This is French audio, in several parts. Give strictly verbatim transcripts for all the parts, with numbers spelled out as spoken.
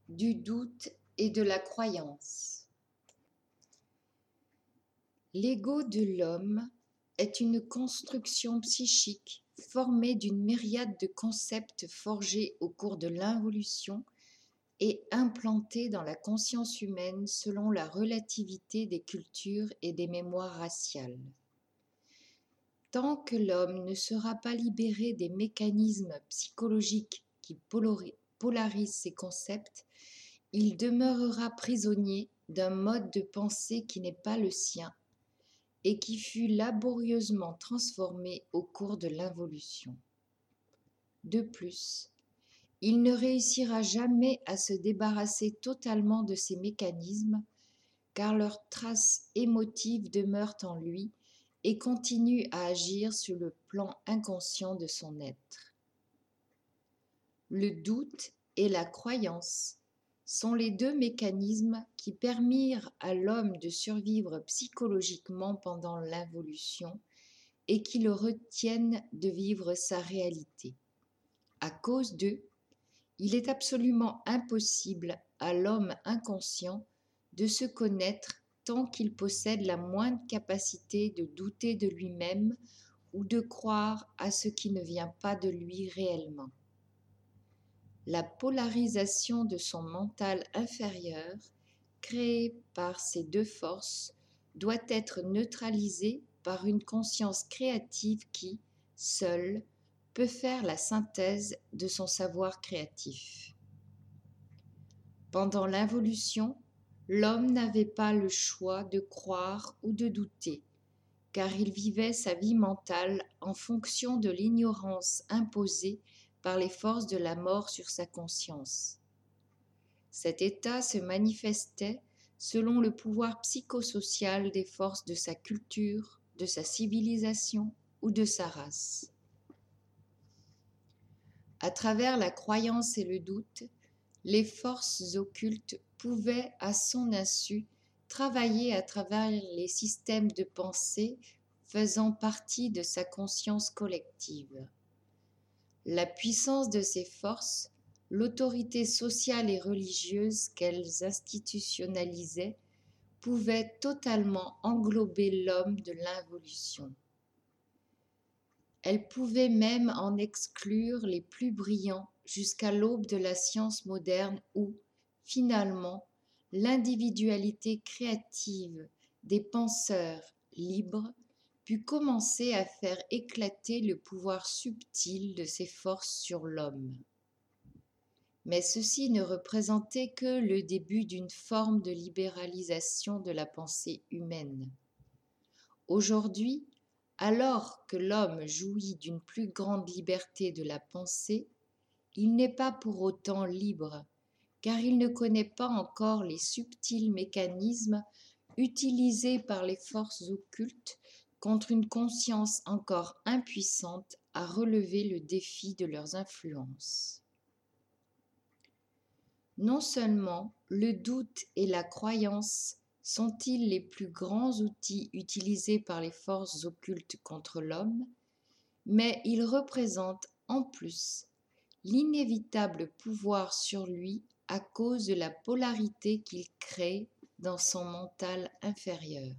du doute et de la croyance. L'ego de l'homme est une construction psychique formée d'une myriade de concepts forgés au cours de l'involution et implantés dans la conscience humaine selon la relativité des cultures et des mémoires raciales. Tant que l'homme ne sera pas libéré des mécanismes psychologiques qui polarisent ces concepts, il demeurera prisonnier d'un mode de pensée qui n'est pas le sien et qui fut laborieusement transformé au cours de l'involution. De plus, il ne réussira jamais à se débarrasser totalement de ces mécanismes, car leurs traces émotives demeurent en lui et continuent à agir sur le plan inconscient de son être. Le doute et la croyance sont les deux mécanismes qui permirent à l'homme de survivre psychologiquement pendant l'involution et qui le retiennent de vivre sa réalité. À cause d'eux, il est absolument impossible à l'homme inconscient de se connaître tant qu'il possède la moindre capacité de douter de lui-même ou de croire à ce qui ne vient pas de lui réellement. La polarisation de son mental inférieur, créée par ces deux forces, doit être neutralisée par une conscience créative qui, seule, peut faire la synthèse de son savoir créatif. Pendant l'involution, l'homme n'avait pas le choix de croire ou de douter, car il vivait sa vie mentale en fonction de l'ignorance imposée par les forces de la mort sur sa conscience. Cet état se manifestait selon le pouvoir psychosocial des forces de sa culture, de sa civilisation ou de sa race. À travers la croyance et le doute, les forces occultes pouvaient, à son insu, travailler à travers les systèmes de pensée faisant partie de sa conscience collective. La puissance de ces forces, l'autorité sociale et religieuse qu'elles institutionnalisaient, pouvait totalement englober l'homme de l'involution. Elle pouvait même en exclure les plus brillants jusqu'à l'aube de la science moderne où, finalement, l'individualité créative des penseurs libres put commencer à faire éclater le pouvoir subtil de ces forces sur l'homme. Mais ceci ne représentait que le début d'une forme de libéralisation de la pensée humaine. Aujourd'hui, alors que l'homme jouit d'une plus grande liberté de la pensée, il n'est pas pour autant libre, car il ne connaît pas encore les subtils mécanismes utilisés par les forces occultes contre une conscience encore impuissante à relever le défi de leurs influences. Non seulement le doute et la croyance sont-ils les plus grands outils utilisés par les forces occultes contre l'homme, mais ils représentent en plus l'inévitable pouvoir sur lui à cause de la polarité qu'ils créent dans son mental inférieur.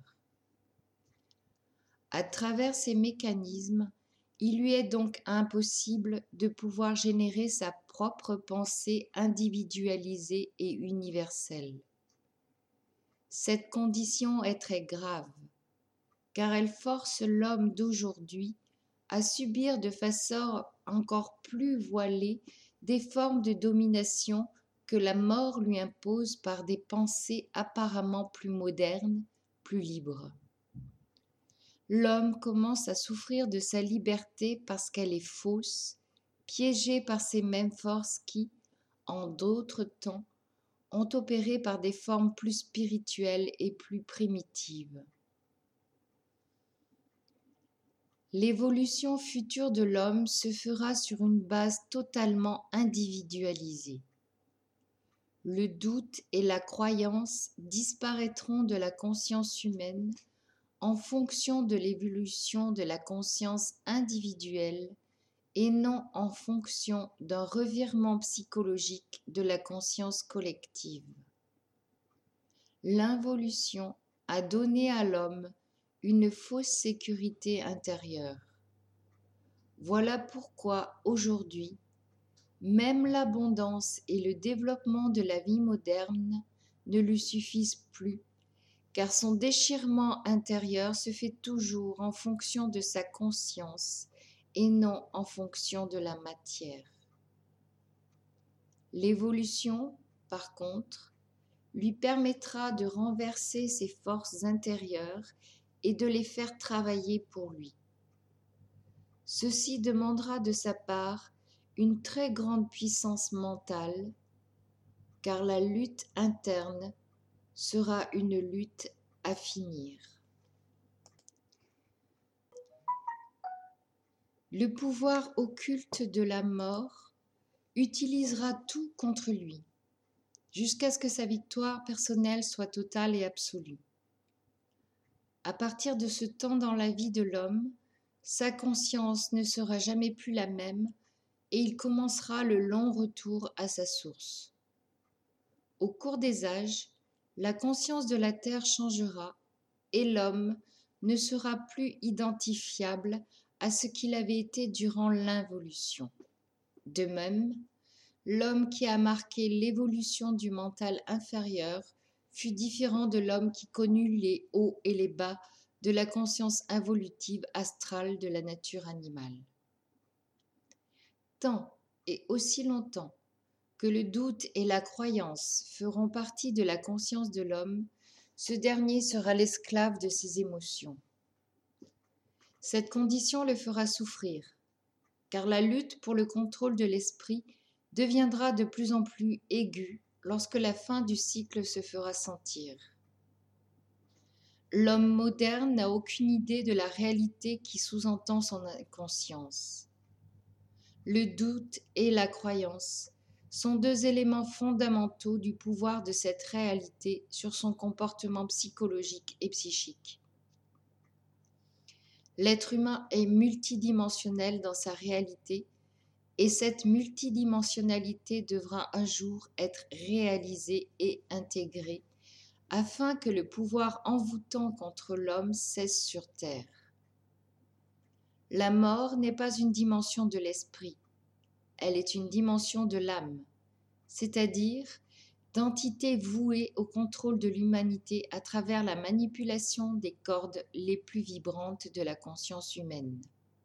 À travers ces mécanismes, il lui est donc impossible de pouvoir générer sa propre pensée individualisée et universelle. Cette condition est très grave, car elle force l'homme d'aujourd'hui à subir de façon encore plus voilée des formes de domination que la mort lui impose par des pensées apparemment plus modernes, plus libres. L'homme commence à souffrir de sa liberté parce qu'elle est fausse, piégée par ces mêmes forces qui, en d'autres temps, ont opéré par des formes plus spirituelles et plus primitives. L'évolution future de l'homme se fera sur une base totalement individualisée. Le doute et la croyance disparaîtront de la conscience humaine en fonction de l'évolution de la conscience individuelle et non en fonction d'un revirement psychologique de la conscience collective. L'involution a donné à l'homme une fausse sécurité intérieure. Voilà pourquoi aujourd'hui, même l'abondance et le développement de la vie moderne ne lui suffisent plus, car son déchirement intérieur se fait toujours en fonction de sa conscience et non en fonction de la matière. L'évolution, par contre, lui permettra de renverser ses forces intérieures et de les faire travailler pour lui. Ceci demandera de sa part une très grande puissance mentale, car la lutte interne sera une lutte à finir. Le pouvoir occulte de la mort utilisera tout contre lui, jusqu'à ce que sa victoire personnelle soit totale et absolue. À partir de ce temps dans la vie de l'homme, sa conscience ne sera jamais plus la même et il commencera le long retour à sa source. Au cours des âges, la conscience de la terre changera et l'homme ne sera plus identifiable à ce qu'il avait été durant l'involution. De même, l'homme qui a marqué l'évolution du mental inférieur fut différent de l'homme qui connut les hauts et les bas de la conscience involutive astrale de la nature animale. Tant et aussi longtemps que le doute et la croyance feront partie de la conscience de l'homme, ce dernier sera l'esclave de ses émotions. Cette condition le fera souffrir, car la lutte pour le contrôle de l'esprit deviendra de plus en plus aiguë lorsque la fin du cycle se fera sentir. L'homme moderne n'a aucune idée de la réalité qui sous-entend son inconscience. Le doute et la croyance sont deux éléments fondamentaux du pouvoir de cette réalité sur son comportement psychologique et psychique. L'être humain est multidimensionnel dans sa réalité et cette multidimensionnalité devra un jour être réalisée et intégrée afin que le pouvoir envoûtant contre l'homme cesse sur terre. La mort n'est pas une dimension de l'esprit, elle est une dimension de l'âme, c'est-à-dire d'entité vouée au contrôle de l'humanité à travers la manipulation des cordes les plus vibrantes de la conscience humaine.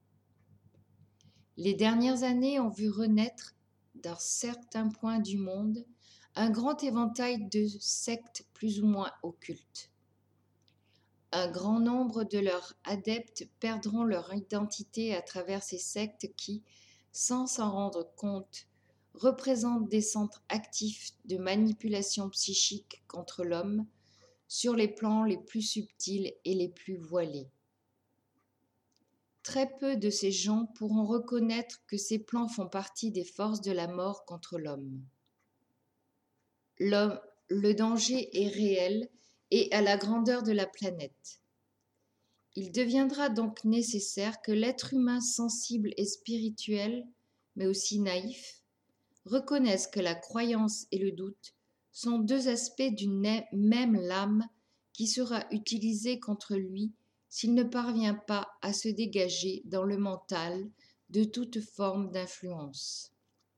Les dernières années ont vu renaître, dans certains points du monde, un grand éventail de sectes plus ou moins occultes. Un grand nombre de leurs adeptes perdront leur identité à travers ces sectes qui, sans s'en rendre compte, représentent des centres actifs de manipulation psychique contre l'homme sur les plans les plus subtils et les plus voilés. Très peu de ces gens pourront reconnaître que ces plans font partie des forces de la mort contre l'homme. L'homme, le danger est réel et à la grandeur de la planète. Il deviendra donc nécessaire que l'être humain sensible et spirituel, mais aussi naïf, reconnaisse que la croyance et le doute sont deux aspects d'une même lame qui sera utilisée contre lui s'il ne parvient pas à se dégager dans le mental de toute forme d'influence.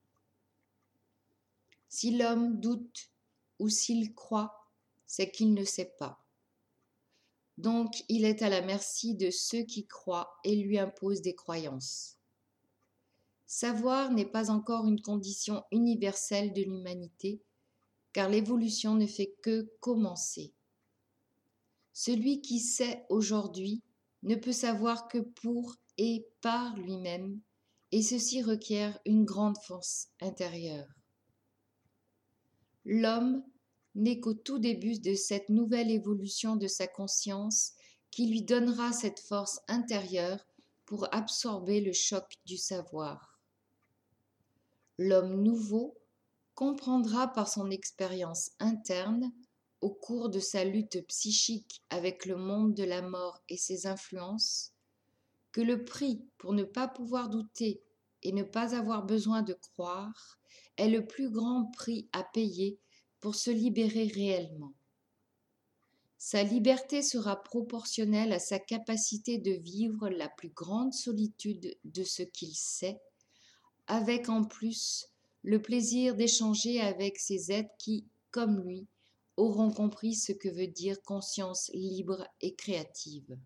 Si l'homme doute ou s'il croit, c'est qu'il ne sait pas. Donc il est à la merci de ceux qui croient et lui imposent des croyances. Savoir n'est pas encore une condition universelle de l'humanité, car l'évolution ne fait que commencer. Celui qui sait aujourd'hui ne peut savoir que pour et par lui-même, et ceci requiert une grande force intérieure. L'homme n'est qu'au tout début de cette nouvelle évolution de sa conscience qui lui donnera cette force intérieure pour absorber le choc du savoir. L'homme nouveau comprendra par son expérience interne, au cours de sa lutte psychique avec le monde de la mort et ses influences, que le prix pour ne pas pouvoir douter et ne pas avoir besoin de croire est le plus grand prix à payer pour se libérer réellement. Sa liberté sera proportionnelle à sa capacité de vivre la plus grande solitude de ce qu'il sait, avec en plus le plaisir d'échanger avec ces êtres qui, comme lui, auront compris ce que veut dire conscience libre et créative.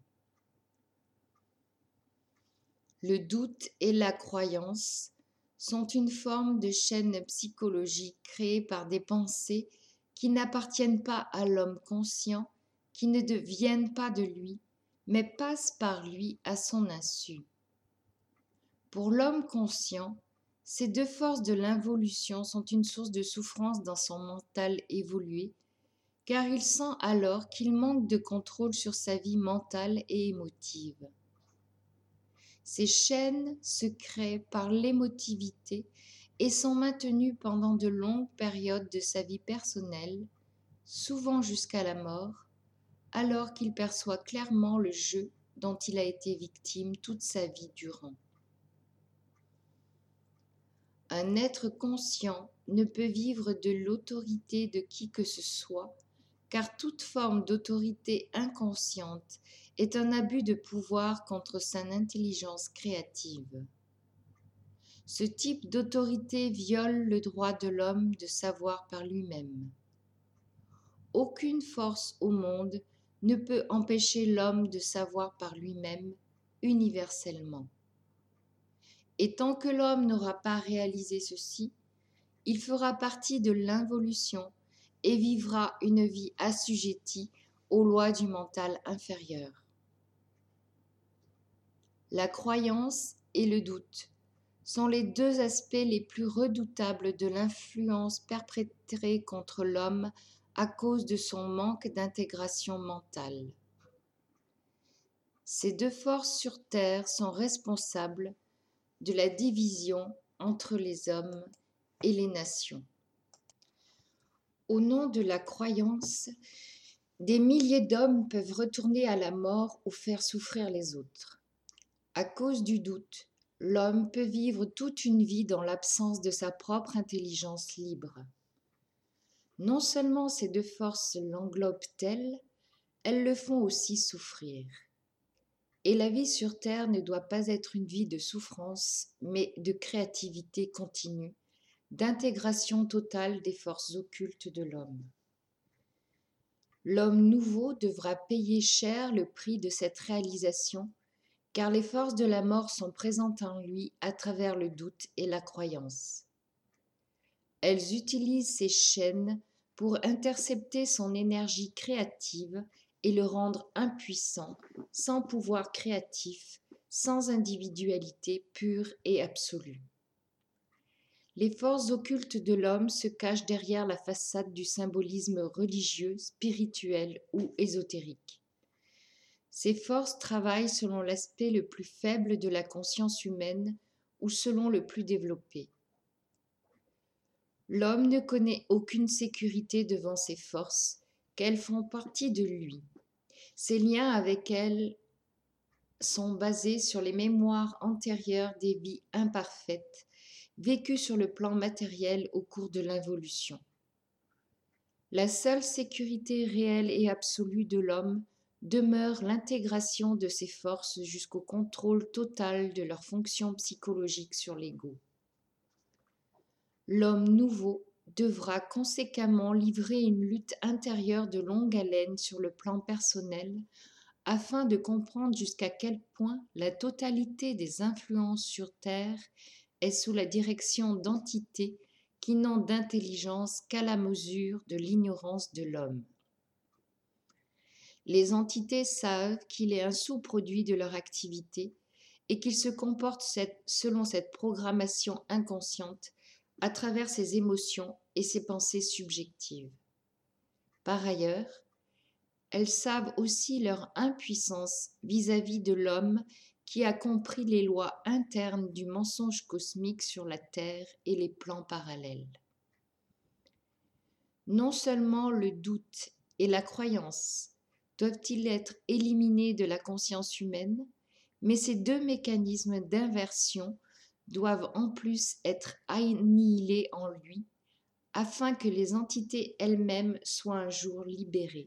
Le doute et la croyance sont une forme de chaîne psychologique créée par des pensées qui n'appartiennent pas à l'homme conscient, qui ne deviennent pas de lui, mais passent par lui à son insu. Pour l'homme conscient, ces deux forces de l'involution sont une source de souffrance dans son mental évolué, car il sent alors qu'il manque de contrôle sur sa vie mentale et émotive. Ces chaînes se créent par l'émotivité et sont maintenues pendant de longues périodes de sa vie personnelle, souvent jusqu'à la mort, alors qu'il perçoit clairement le jeu dont il a été victime toute sa vie durant. Un être conscient ne peut vivre de l'autorité de qui que ce soit, car toute forme d'autorité inconsciente est un abus de pouvoir contre son intelligence créative. Ce type d'autorité viole le droit de l'homme de savoir par lui-même. Aucune force au monde ne peut empêcher l'homme de savoir par lui-même universellement. Et tant que l'homme n'aura pas réalisé ceci, il fera partie de l'involution et vivra une vie assujettie aux lois du mental inférieur. La croyance et le doute sont les deux aspects les plus redoutables de l'influence perpétrée contre l'homme à cause de son manque d'intégration mentale. Ces deux forces sur Terre sont responsables de la division entre les hommes et les nations. Au nom de la croyance, des milliers d'hommes peuvent retourner à la mort ou faire souffrir les autres. À cause du doute, l'homme peut vivre toute une vie dans l'absence de sa propre intelligence libre. Non seulement ces deux forces l'englobent-elles, elles le font aussi souffrir. Et la vie sur Terre ne doit pas être une vie de souffrance, mais de créativité continue, d'intégration totale des forces occultes de l'homme. L'homme nouveau devra payer cher le prix de cette réalisation, car les forces de la mort sont présentes en lui à travers le doute et la croyance. Elles utilisent ces chaînes pour intercepter son énergie créative et le rendre impuissant, sans pouvoir créatif, sans individualité pure et absolue. Les forces occultes de l'homme se cachent derrière la façade du symbolisme religieux, spirituel ou ésotérique. Ces forces travaillent selon l'aspect le plus faible de la conscience humaine ou selon le plus développé. L'homme ne connaît aucune sécurité devant ces forces, qu'elles font partie de lui. Ses liens avec elles sont basés sur les mémoires antérieures des vies imparfaites, vécues sur le plan matériel au cours de l'involution. La seule sécurité réelle et absolue de l'homme demeure l'intégration de ces forces jusqu'au contrôle total de leur fonction psychologique sur l'ego. L'homme nouveau devra conséquemment livrer une lutte intérieure de longue haleine sur le plan personnel afin de comprendre jusqu'à quel point la totalité des influences sur Terre est sous la direction d'entités qui n'ont d'intelligence qu'à la mesure de l'ignorance de l'homme. Les entités savent qu'il est un sous-produit de leur activité et qu'il se comporte selon cette programmation inconsciente à travers ses émotions et ses pensées subjectives. Par ailleurs, elles savent aussi leur impuissance vis-à-vis de l'homme qui a compris les lois internes du mensonge cosmique sur la Terre et les plans parallèles. Non seulement le doute et la croyance doivent-ils être éliminés de la conscience humaine, mais ces deux mécanismes d'inversion doivent en plus être annihilées en lui, afin que les entités elles-mêmes soient un jour libérées.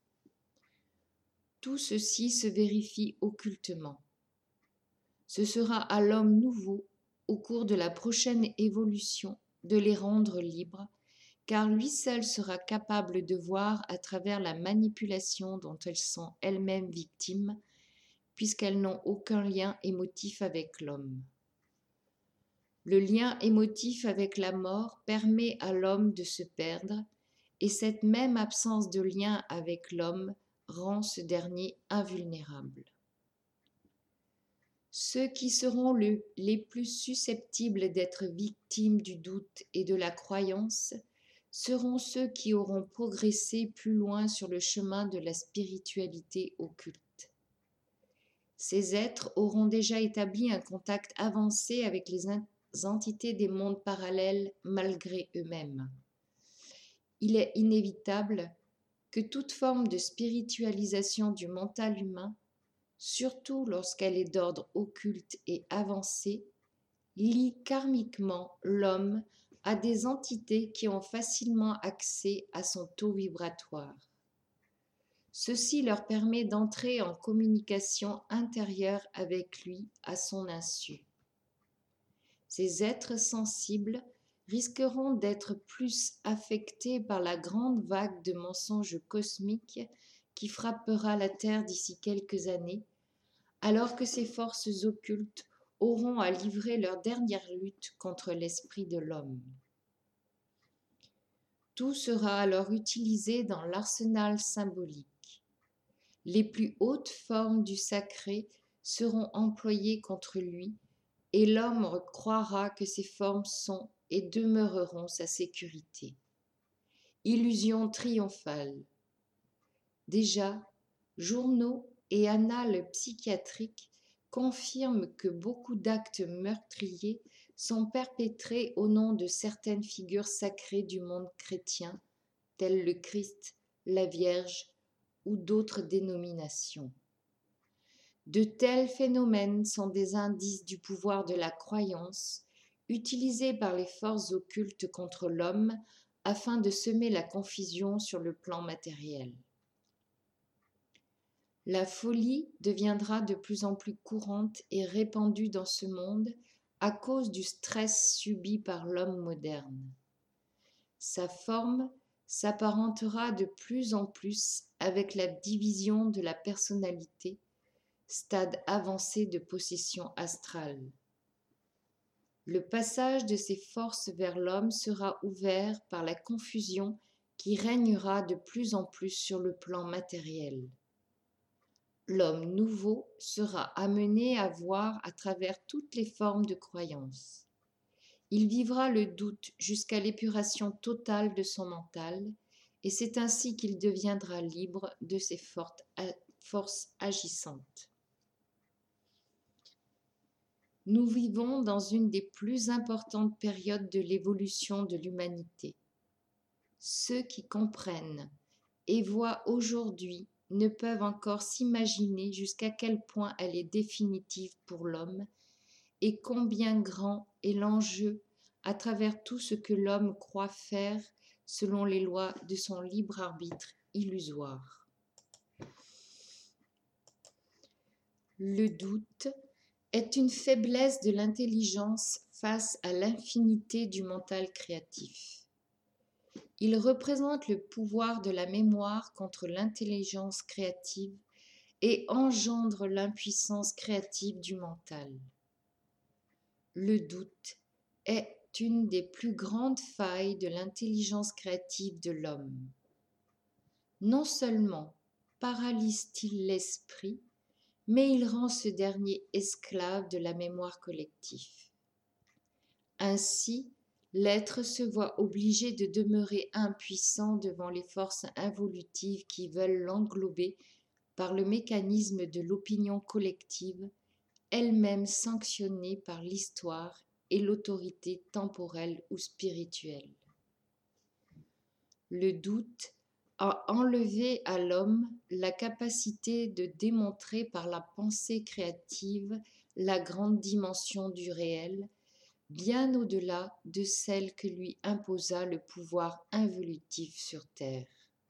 Tout ceci se vérifie occultement. Ce sera à l'homme nouveau, au cours de la prochaine évolution, de les rendre libres, car lui seul sera capable de voir à travers la manipulation dont elles sont elles-mêmes victimes, puisqu'elles n'ont aucun lien émotif avec l'homme. Le lien émotif avec la mort permet à l'homme de se perdre, et cette même absence de lien avec l'homme rend ce dernier invulnérable. Ceux qui seront le, les plus susceptibles d'être victimes du doute et de la croyance seront ceux qui auront progressé plus loin sur le chemin de la spiritualité occulte. Ces êtres auront déjà établi un contact avancé avec les entités des mondes parallèles malgré eux-mêmes. Il est inévitable que toute forme de spiritualisation du mental humain, surtout lorsqu'elle est d'ordre occulte et avancé, lie karmiquement l'homme à des entités qui ont facilement accès à son taux vibratoire. Ceci leur permet d'entrer en communication intérieure avec lui à son insu. Ces êtres sensibles risqueront d'être plus affectés par la grande vague de mensonges cosmiques qui frappera la Terre d'ici quelques années, alors que ces forces occultes auront à livrer leur dernière lutte contre l'esprit de l'homme. Tout sera alors utilisé dans l'arsenal symbolique. Les plus hautes formes du sacré seront employées contre lui, et l'homme croira que ces formes sont et demeureront sa sécurité. Illusion triomphale. Déjà, journaux et annales psychiatriques confirment que beaucoup d'actes meurtriers sont perpétrés au nom de certaines figures sacrées du monde chrétien, telles le Christ, la Vierge ou d'autres dénominations. De tels phénomènes sont des indices du pouvoir de la croyance, utilisés par les forces occultes contre l'homme afin de semer la confusion sur le plan matériel. La folie deviendra de plus en plus courante et répandue dans ce monde à cause du stress subi par l'homme moderne. Sa forme s'apparentera de plus en plus avec la division de la personnalité, stade avancé de possession astrale. Le passage de ces forces vers l'homme sera ouvert par la confusion qui régnera de plus en plus sur le plan matériel. L'homme nouveau sera amené à voir à travers toutes les formes de croyance. Il vivra le doute jusqu'à l'épuration totale de son mental, et c'est ainsi qu'il deviendra libre de ses forces agissantes. Nous vivons dans une des plus importantes périodes de l'évolution de l'humanité. Ceux qui comprennent et voient aujourd'hui ne peuvent encore s'imaginer jusqu'à quel point elle est définitive pour l'homme et combien grand est l'enjeu à travers tout ce que l'homme croit faire selon les lois de son libre arbitre illusoire. Le doute est une faiblesse de l'intelligence face à l'infinité du mental créatif. Il représente le pouvoir de la mémoire contre l'intelligence créative et engendre l'impuissance créative du mental. Le doute est une des plus grandes failles de l'intelligence créative de l'homme. Non seulement paralyse-t-il l'esprit, mais il rend ce dernier esclave de la mémoire collective. Ainsi, l'être se voit obligé de demeurer impuissant devant les forces involutives qui veulent l'englober par le mécanisme de l'opinion collective, elle-même sanctionnée par l'histoire et l'autorité temporelle ou spirituelle. Le doute a enlevé à l'homme la capacité de démontrer par la pensée créative la grande dimension du réel, bien au-delà de celle que lui imposa le pouvoir involutif sur terre.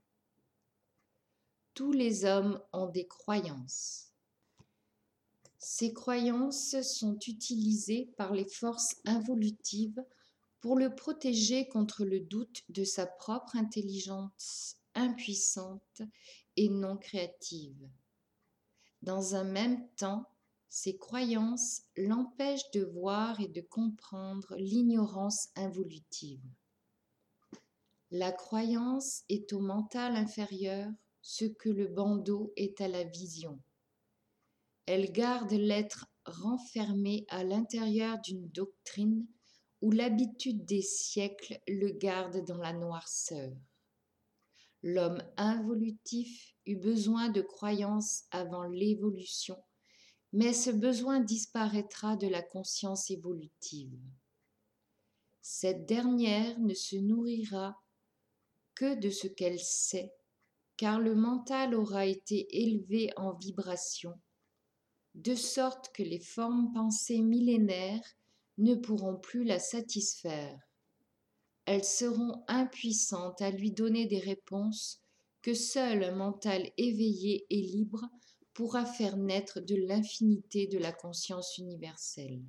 Tous les hommes ont des croyances. Ces croyances sont utilisées par les forces involutives pour le protéger contre le doute de sa propre intelligence impuissante et non créative. Dans un même temps, ces croyances l'empêchent de voir et de comprendre l'ignorance involutive. La croyance est au mental inférieur ce que le bandeau est à la vision. Elle garde l'être renfermé à l'intérieur d'une doctrine où l'habitude des siècles le garde dans la noirceur. L'homme involutif eut besoin de croyances avant l'évolution, mais ce besoin disparaîtra de la conscience évolutive. Cette dernière ne se nourrira que de ce qu'elle sait, car le mental aura été élevé en vibration, de sorte que les formes pensées millénaires ne pourront plus la satisfaire. Elles seront impuissantes à lui donner des réponses que seul un mental éveillé et libre pourra faire naître de l'infinité de la conscience universelle.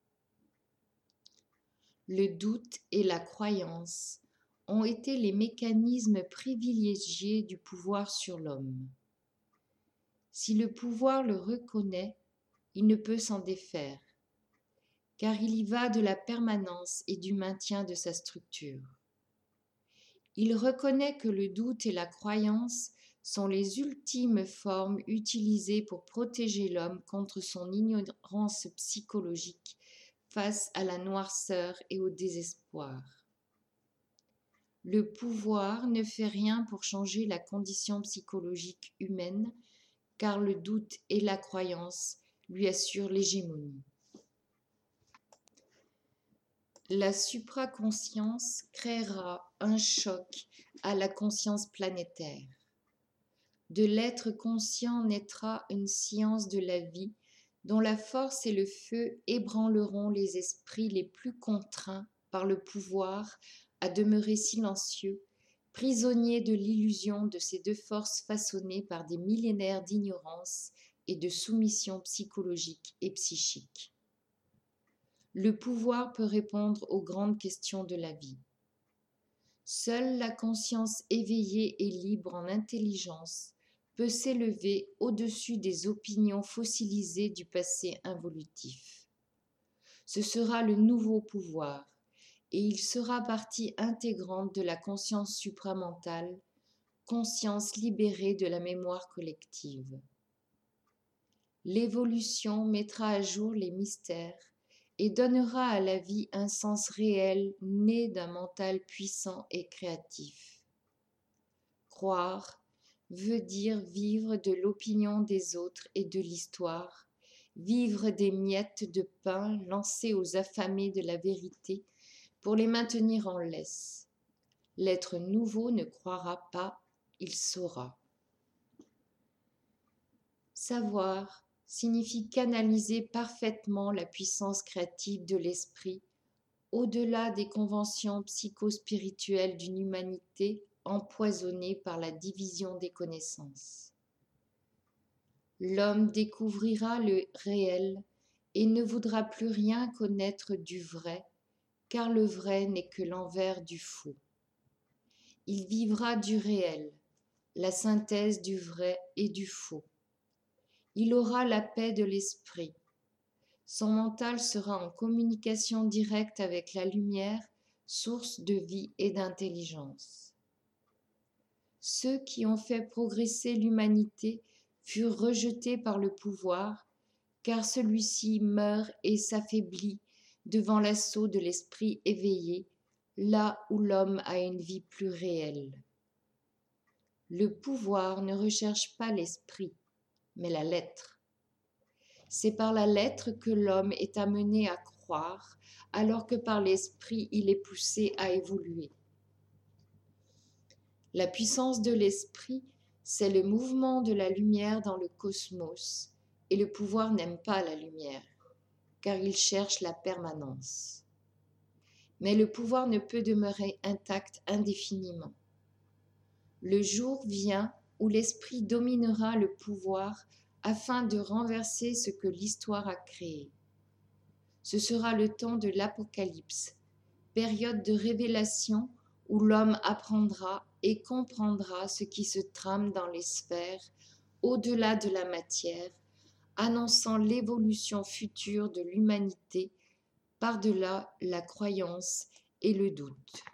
Le doute et la croyance ont été les mécanismes privilégiés du pouvoir sur l'homme. Si le pouvoir le reconnaît, il ne peut s'en défaire, car il y va de la permanence et du maintien de sa structure. Il reconnaît que le doute et la croyance sont les ultimes formes utilisées pour protéger l'homme contre son ignorance psychologique face à la noirceur et au désespoir. Le pouvoir ne fait rien pour changer la condition psychologique humaine, car le doute et la croyance lui assurent l'hégémonie. La supraconscience créera un choc à la conscience planétaire. De l'être conscient naîtra une science de la vie dont la force et le feu ébranleront les esprits les plus contraints par le pouvoir à demeurer silencieux, prisonniers de l'illusion de ces deux forces façonnées par des millénaires d'ignorance et de soumission psychologique et psychique. Le pouvoir peut répondre aux grandes questions de la vie. Seule la conscience éveillée et libre en intelligence peut s'élever au-dessus des opinions fossilisées du passé involutif. Ce sera le nouveau pouvoir, et il sera partie intégrante de la conscience supramentale, conscience libérée de la mémoire collective. L'évolution mettra à jour les mystères et donnera à la vie un sens réel né d'un mental puissant et créatif. Croire veut dire vivre de l'opinion des autres et de l'histoire, vivre des miettes de pain lancées aux affamés de la vérité pour les maintenir en laisse. L'être nouveau ne croira pas, il saura. Savoir signifie canaliser parfaitement la puissance créative de l'esprit au-delà des conventions psychospirituelles d'une humanité empoisonnée par la division des connaissances. L'homme découvrira le réel et ne voudra plus rien connaître du vrai, car le vrai n'est que l'envers du faux. Il vivra du réel, la synthèse du vrai et du faux. Il aura la paix de l'esprit. Son mental sera en communication directe avec la lumière, source de vie et d'intelligence. Ceux qui ont fait progresser l'humanité furent rejetés par le pouvoir, car celui-ci meurt et s'affaiblit devant l'assaut de l'esprit éveillé, là où l'homme a une vie plus réelle. Le pouvoir ne recherche pas l'esprit, mais la lettre. C'est par la lettre que l'homme est amené à croire, alors que par l'esprit il est poussé à évoluer. La puissance de l'esprit, c'est le mouvement de la lumière dans le cosmos, et le pouvoir n'aime pas la lumière, car il cherche la permanence. mais le pouvoir ne peut demeurer intact indéfiniment. Le jour vient où l'esprit dominera le pouvoir afin de renverser ce que l'histoire a créé. Ce sera le temps de l'Apocalypse, période de révélation où l'homme apprendra et comprendra ce qui se trame dans les sphères, au-delà de la matière, annonçant l'évolution future de l'humanité par-delà la croyance et le doute.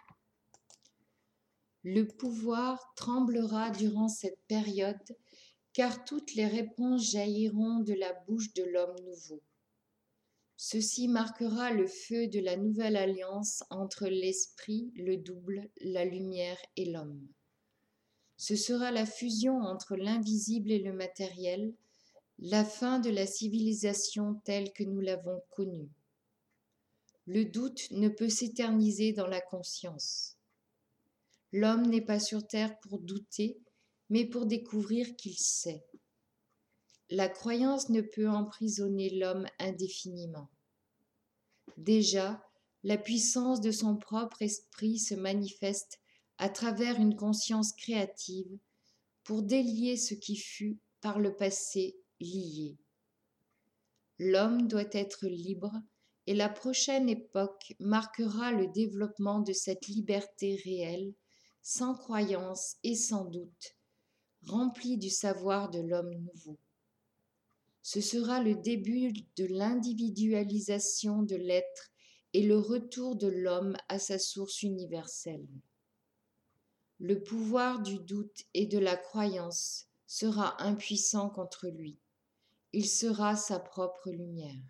Le pouvoir tremblera durant cette période, car toutes les réponses jailliront de la bouche de l'homme nouveau. Ceci marquera le feu de la nouvelle alliance entre l'esprit, le double, la lumière et l'homme. Ce sera la fusion entre l'invisible et le matériel, la fin de la civilisation telle que nous l'avons connue. Le doute ne peut s'éterniser dans la conscience. L'homme n'est pas sur terre pour douter, mais pour découvrir qu'il sait. La croyance ne peut emprisonner l'homme indéfiniment. Déjà, la puissance de son propre esprit se manifeste à travers une conscience créative pour délier ce qui fut par le passé lié. L'homme doit être libre et la prochaine époque marquera le développement de cette liberté réelle, sans croyance et sans doute, remplie du savoir de l'homme nouveau. Ce sera le début de l'individualisation de l'être et le retour de l'homme à sa source universelle. Le pouvoir du doute et de la croyance sera impuissant contre lui. Il sera sa propre lumière.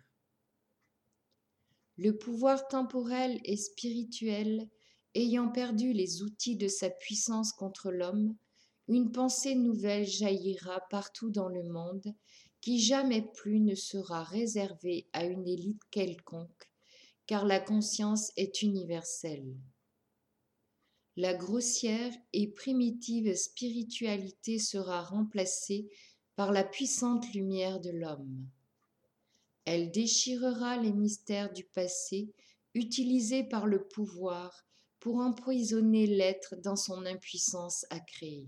Le pouvoir temporel et spirituel ayant perdu les outils de sa puissance contre l'homme, une pensée nouvelle jaillira partout dans le monde qui jamais plus ne sera réservée à une élite quelconque, car la conscience est universelle. La grossière et primitive spiritualité sera remplacée par la puissante lumière de l'homme. Elle déchirera les mystères du passé, utilisés par le pouvoir pour emprisonner l'être dans son impuissance à créer.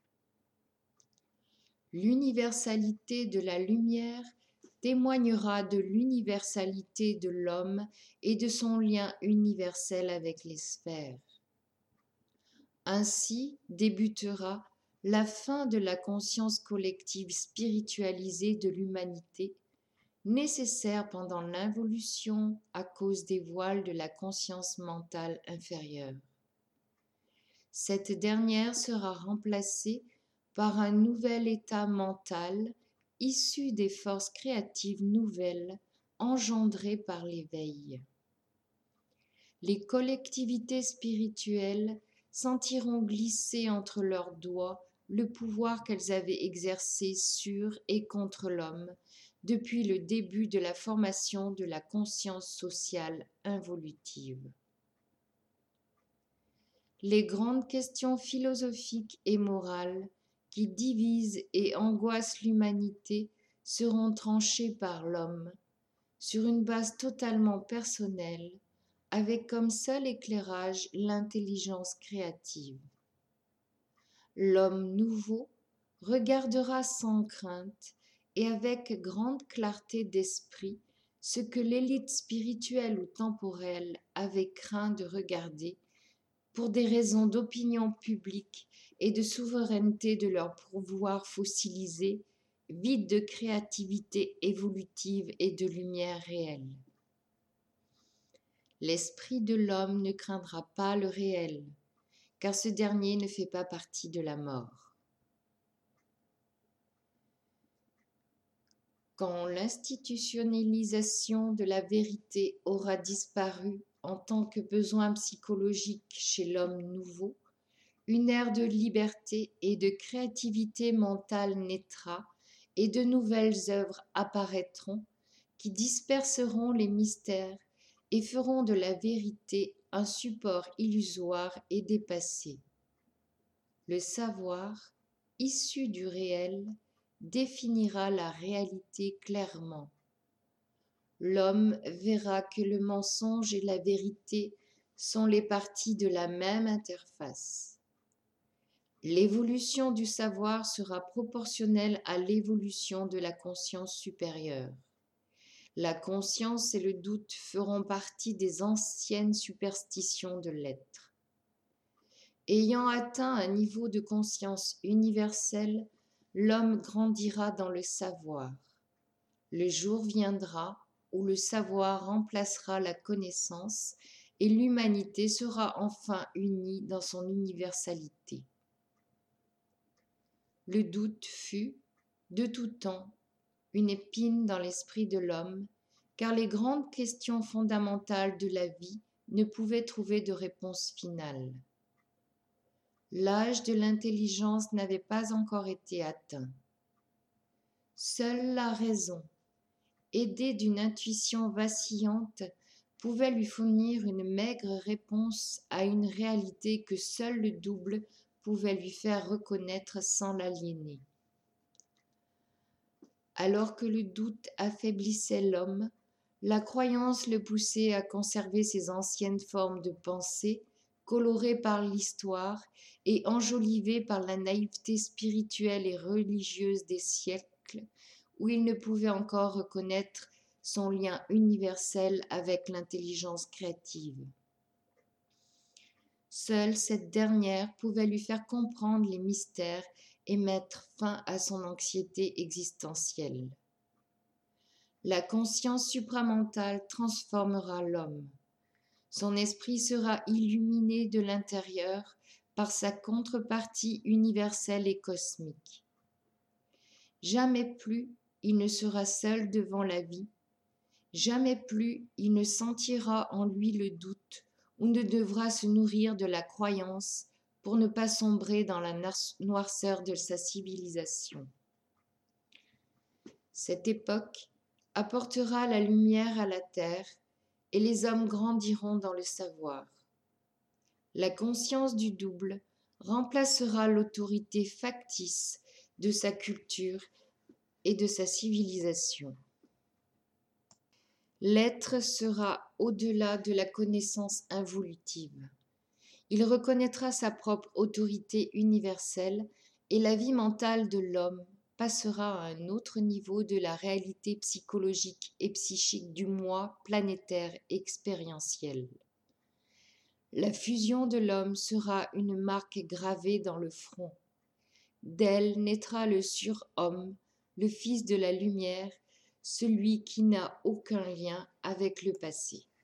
L'universalité de la lumière témoignera de l'universalité de l'homme et de son lien universel avec les sphères. Ainsi débutera la fin de la conscience collective spiritualisée de l'humanité, nécessaire pendant l'involution à cause des voiles de la conscience mentale inférieure. Cette dernière sera remplacée par un nouvel état mental issu des forces créatives nouvelles engendrées par l'éveil. Les collectivités spirituelles sentiront glisser entre leurs doigts le pouvoir qu'elles avaient exercé sur et contre l'homme depuis le début de la formation de la conscience sociale involutive. Les grandes questions philosophiques et morales qui divisent et angoissent l'humanité seront tranchées par l'homme sur une base totalement personnelle, avec comme seul éclairage l'intelligence créative. L'homme nouveau regardera sans crainte et avec grande clarté d'esprit ce que l'élite spirituelle ou temporelle avait craint de regarder pour des raisons d'opinion publique et de souveraineté de leur pouvoir fossilisé, vide de créativité évolutive et de lumière réelle. L'esprit de l'homme ne craindra pas le réel, car ce dernier ne fait pas partie de la mort. Quand l'institutionnalisation de la vérité aura disparu en tant que besoin psychologique chez l'homme nouveau, une ère de liberté et de créativité mentale naîtra et de nouvelles œuvres apparaîtront qui disperseront les mystères et feront de la vérité un support illusoire et dépassé. Le savoir, issu du réel, définira la réalité clairement. L'homme verra que le mensonge et la vérité sont les parties de la même interface. L'évolution du savoir sera proportionnelle à l'évolution de la conscience supérieure. La conscience et le doute feront partie des anciennes superstitions de l'être. Ayant atteint un niveau de conscience universel, l'homme grandira dans le savoir. Le jour viendra où le savoir remplacera la connaissance et l'humanité sera enfin unie dans son universalité. Le doute fut, de tout temps, une épine dans l'esprit de l'homme, car les grandes questions fondamentales de la vie ne pouvaient trouver de réponse finale. L'âge de l'intelligence n'avait pas encore été atteint. Seule la raison, aidée d'une intuition vacillante, pouvait lui fournir une maigre réponse à une réalité que seul le double pouvait lui faire reconnaître sans l'aliéner. Alors que le doute affaiblissait l'homme, la croyance le poussait à conserver ses anciennes formes de pensée, colorées par l'histoire et enjolivées par la naïveté spirituelle et religieuse des siècles, où il ne pouvait encore reconnaître son lien universel avec l'intelligence créative. Seule cette dernière pouvait lui faire comprendre les mystères et mettre fin à son anxiété existentielle. La conscience supramentale transformera l'homme. Son esprit sera illuminé de l'intérieur par sa contrepartie universelle et cosmique. Jamais plus il ne sera seul devant la vie. Jamais plus il ne sentira en lui le doute ou ne devra se nourrir de la croyance pour ne pas sombrer dans la noirceur de sa civilisation. Cette époque apportera la lumière à la terre et les hommes grandiront dans le savoir. La conscience du double remplacera l'autorité factice de sa culture et de sa civilisation. L'être sera au-delà de la connaissance involutive. Il reconnaîtra sa propre autorité universelle et la vie mentale de l'homme passera à un autre niveau de la réalité psychologique et psychique du moi planétaire expérientiel. La fusion de l'homme sera une marque gravée dans le front. D'elle naîtra le surhomme, le fils de la lumière, celui qui n'a aucun lien avec le passé.